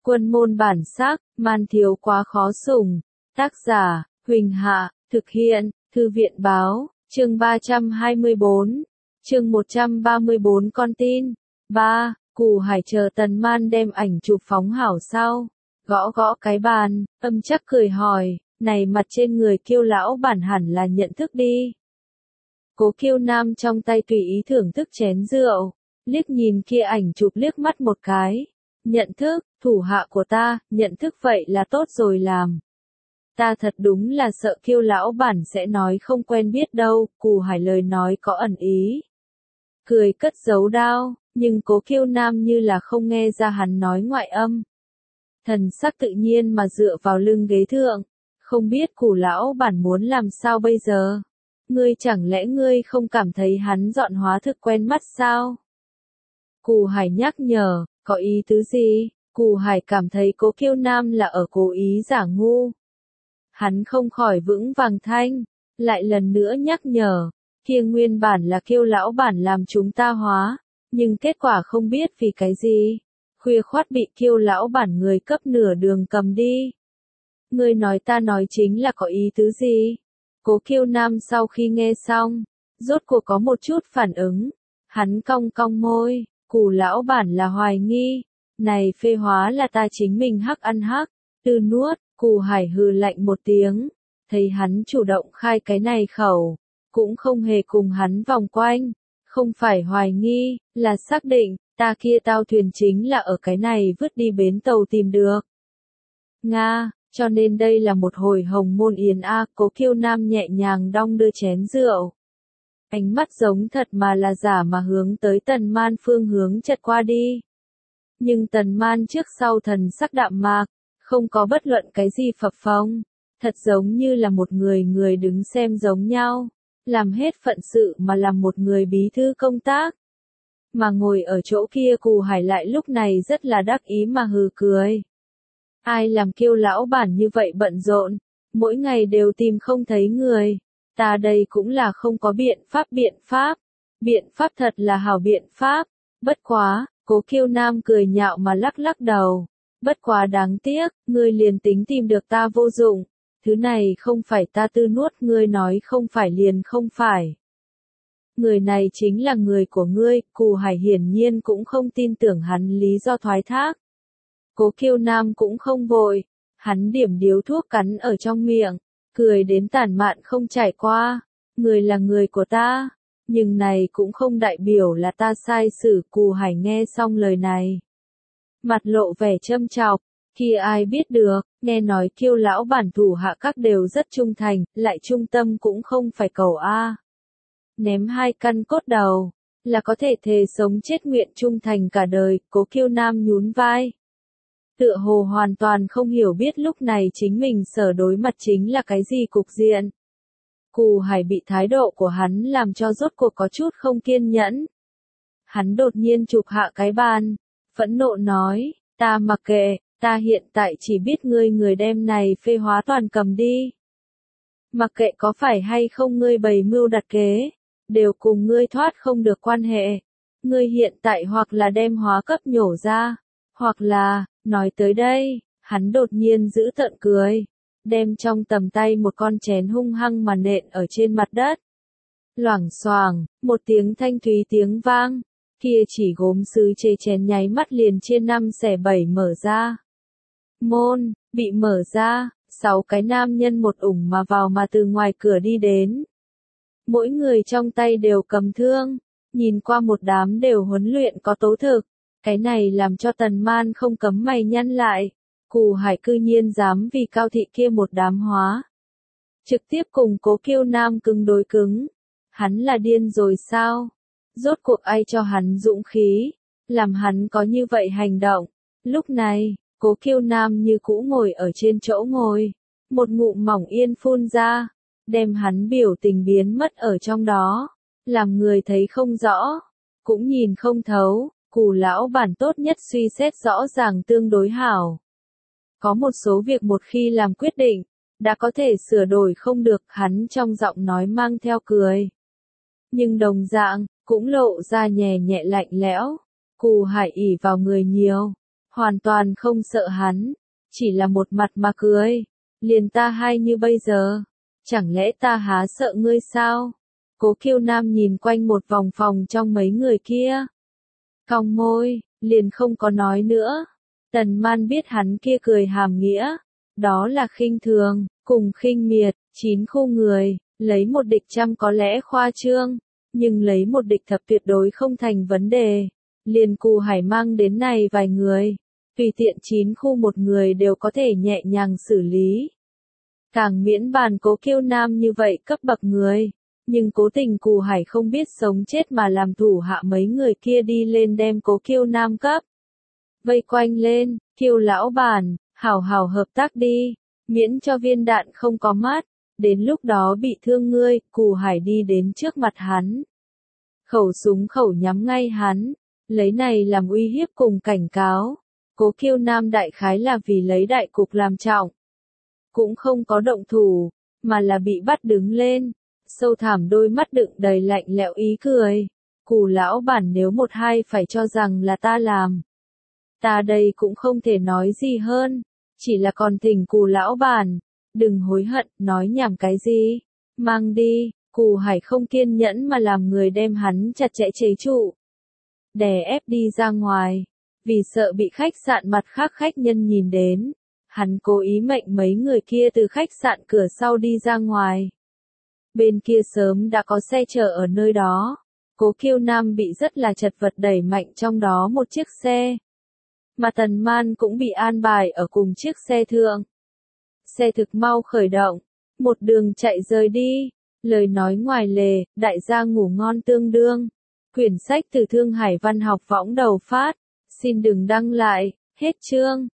Quân môn bản sắc, man thiếu quá khó sủng. Tác giả, Huỳnh Hạ, thực hiện, Thư viện báo, chương 324, chương 134 con tin. 3. Cù Hải chờ Tần Man đem ảnh chụp phóng hảo sau. Gõ gõ cái bàn, âm chắc cười hỏi, này mặt trên người Kiêu lão bản hẳn là nhận thức đi. Cố Kiêu Nam trong tay tùy ý thưởng thức chén rượu, liếc nhìn kia ảnh chụp liếc mắt một cái. Nhận thức, thủ hạ của ta, nhận thức vậy là tốt rồi làm. Ta thật đúng là sợ Kiêu lão bản sẽ nói không quen biết đâu, Cù Hải lời nói có ẩn ý. Cười cất giấu đao, nhưng Cố Kiêu Nam như là không nghe ra hắn nói ngoại âm. Thần sắc tự nhiên mà dựa vào lưng ghế thượng, không biết Cù lão bản muốn làm sao bây giờ. Ngươi chẳng lẽ ngươi không cảm thấy hắn dọn hóa thực quen mắt sao? Cù Hải nhắc nhở, có ý tứ gì? Cù Hải cảm thấy Cố Kiêu Nam là ở cố ý giả ngu. Hắn không khỏi vững vàng thanh, lại lần nữa nhắc nhở, kia nguyên bản là Kiêu lão bản làm chúng ta hóa, nhưng kết quả không biết vì cái gì. Khuya khoát bị Kiêu lão bản người cấp nửa đường cầm đi. Ngươi nói ta nói chính là có ý tứ gì? Cố Kiêu Nam sau khi nghe xong, rốt cuộc có một chút phản ứng. Hắn cong cong môi, Cù lão bản là hoài nghi. Này phê hóa là ta chính mình hắc ăn hắc, từ nuốt, Cù Hải hừ lạnh một tiếng. Thấy hắn chủ động khai cái này khẩu, cũng không hề cùng hắn vòng quanh. Không phải hoài nghi, là xác định, ta kia tao thuyền chính là ở cái này vứt đi bến tàu tìm được. Nga, cho nên đây là một hồi hồng môn yến a. Cố Kiêu Nam nhẹ nhàng đong đưa chén rượu. Ánh mắt giống thật mà là giả mà hướng tới Tần Man phương hướng chật qua đi. Nhưng Tần Man trước sau thần sắc đạm mạc, không có bất luận cái gì phập phồng, thật giống như là một người đứng xem giống nhau, làm hết phận sự mà làm một người bí thư công tác. Mà ngồi ở chỗ kia Cù Hải lại lúc này rất là đắc ý mà hừ cười. Ai làm Kiêu lão bản như vậy bận rộn, mỗi ngày đều tìm không thấy người, ta đây cũng là không có biện pháp thật là hảo biện pháp, bất quá, Cố Kiêu Nam cười nhạo mà lắc lắc đầu, bất quá đáng tiếc, ngươi liền tính tìm được ta vô dụng, thứ này không phải ta tư nuốt, ngươi nói không phải liền không phải. Người này chính là người của ngươi, Cù Hải hiển nhiên cũng không tin tưởng hắn lý do thoái thác. Cố Kiêu Nam cũng không vội, hắn điểm điếu thuốc cắn ở trong miệng, cười đến tản mạn không trải qua, người là người của ta, nhưng này cũng không đại biểu là ta sai xử. Cù Hải nghe xong lời này, mặt lộ vẻ châm chọc, kia ai biết được, nghe nói Kiêu lão bản thủ hạ các đều rất trung thành, lại trung tâm cũng không phải cầu a. Ném 2 căn cốt đầu, là có thể thề sống chết nguyện trung thành cả đời. Cố Kiêu Nam nhún vai, tựa hồ hoàn toàn không hiểu biết lúc này chính mình sở đối mặt chính là cái gì cục diện. Cù Hải bị thái độ của hắn làm cho rốt cuộc có chút không kiên nhẫn. Hắn đột nhiên chụp hạ cái bàn, phẫn nộ nói, ta mặc kệ, ta hiện tại chỉ biết người đem này phê hóa toàn cầm đi. Mặc kệ có phải hay không ngươi bày mưu đặt kế, đều cùng ngươi thoát không được quan hệ. Ngươi hiện tại hoặc là đem hóa cấp nhổ ra, hoặc là, nói tới đây, hắn đột nhiên giữ tợn cười, đem trong tầm tay một con chén hung hăng mà nện ở trên mặt đất. Loảng xoảng, một tiếng thanh thúy tiếng vang, kia chỉ gốm sứ chê chén nháy mắt liền chia 5 xẻ 7 mở ra. Môn, bị mở ra, 6 cái nam nhân một ủng mà vào mà từ ngoài cửa đi đến. Mỗi người trong tay đều cầm thương, nhìn qua một đám đều huấn luyện có tố thực. Cái này làm cho Tần Man không cấm mày nhăn lại, Cù Hải cư nhiên dám vì Cao thị kia một đám hóa. Trực tiếp cùng Cố Kiêu Nam cứng đối cứng. Hắn là điên rồi sao? Rốt cuộc ai cho hắn dũng khí, làm hắn có như vậy hành động. Lúc này, Cố Kiêu Nam như cũ ngồi ở trên chỗ ngồi, một ngụm mỏng yên phun ra, đem hắn biểu tình biến mất ở trong đó, làm người thấy không rõ, cũng nhìn không thấu. Cù lão bản tốt nhất suy xét rõ ràng tương đối hảo. Có một số việc một khi làm quyết định, đã có thể sửa đổi không được, hắn trong giọng nói mang theo cười. Nhưng đồng dạng, cũng lộ ra nhẹ nhẹ lạnh lẽo. Cù Hải ỷ vào người nhiều, hoàn toàn không sợ hắn, chỉ là một mặt mà cười. Liền ta hay như bây giờ, chẳng lẽ ta há sợ ngươi sao? Cố Kiêu Nam nhìn quanh một vòng phòng trong mấy người kia. Cong môi, liền không có nói nữa. Tần Man biết hắn kia cười hàm nghĩa, đó là khinh thường, cùng khinh miệt, 9 khu người, lấy một địch trăm có lẽ khoa trương, nhưng lấy một địch thập tuyệt đối không thành vấn đề. Liền Cù Hải mang đến này vài người, tùy tiện 9 khu một người đều có thể nhẹ nhàng xử lý. Càng miễn bàn Cố Kiêu Nam như vậy cấp bậc người, nhưng cố tình Cù Hải không biết sống chết mà làm thủ hạ mấy người kia đi lên đem Cố Kiêu Nam cấp. Vây quanh lên, Kiêu lão bản, hảo hảo hợp tác đi, miễn cho viên đạn không có mắt, đến lúc đó bị thương ngươi. Cù Hải đi đến trước mặt hắn. Khẩu súng khẩu nhắm ngay hắn, lấy này làm uy hiếp cùng cảnh cáo. Cố Kiêu Nam đại khái là vì lấy đại cục làm trọng. Cũng không có động thủ, mà là bị bắt đứng lên. Sâu thẳm đôi mắt đựng đầy lạnh lẽo ý cười. Cù lão bản nếu một hai phải cho rằng là ta làm, ta đây cũng không thể nói gì hơn, chỉ là còn thỉnh Cù lão bản, đừng hối hận, nói nhảm cái gì, mang đi. Cù Hải không kiên nhẫn mà làm người đem hắn chặt chẽ chế trụ, đè ép đi ra ngoài, vì sợ bị khách sạn mặt khác khách nhân nhìn đến, hắn cố ý mệnh mấy người kia từ khách sạn cửa sau đi ra ngoài. Bên kia sớm đã có xe chờ ở nơi đó. Cố Kiêu Nam bị rất là chật vật đẩy mạnh trong đó một chiếc xe, mà Tần Man cũng bị an bài ở cùng chiếc xe thượng. Xe thực mau khởi động, một đường chạy rời đi. Lời nói ngoài lề, đại gia ngủ ngon tương đương. Quyển sách từ Thương Hải Văn học võng đầu phát. Xin đừng đăng lại, hết chương.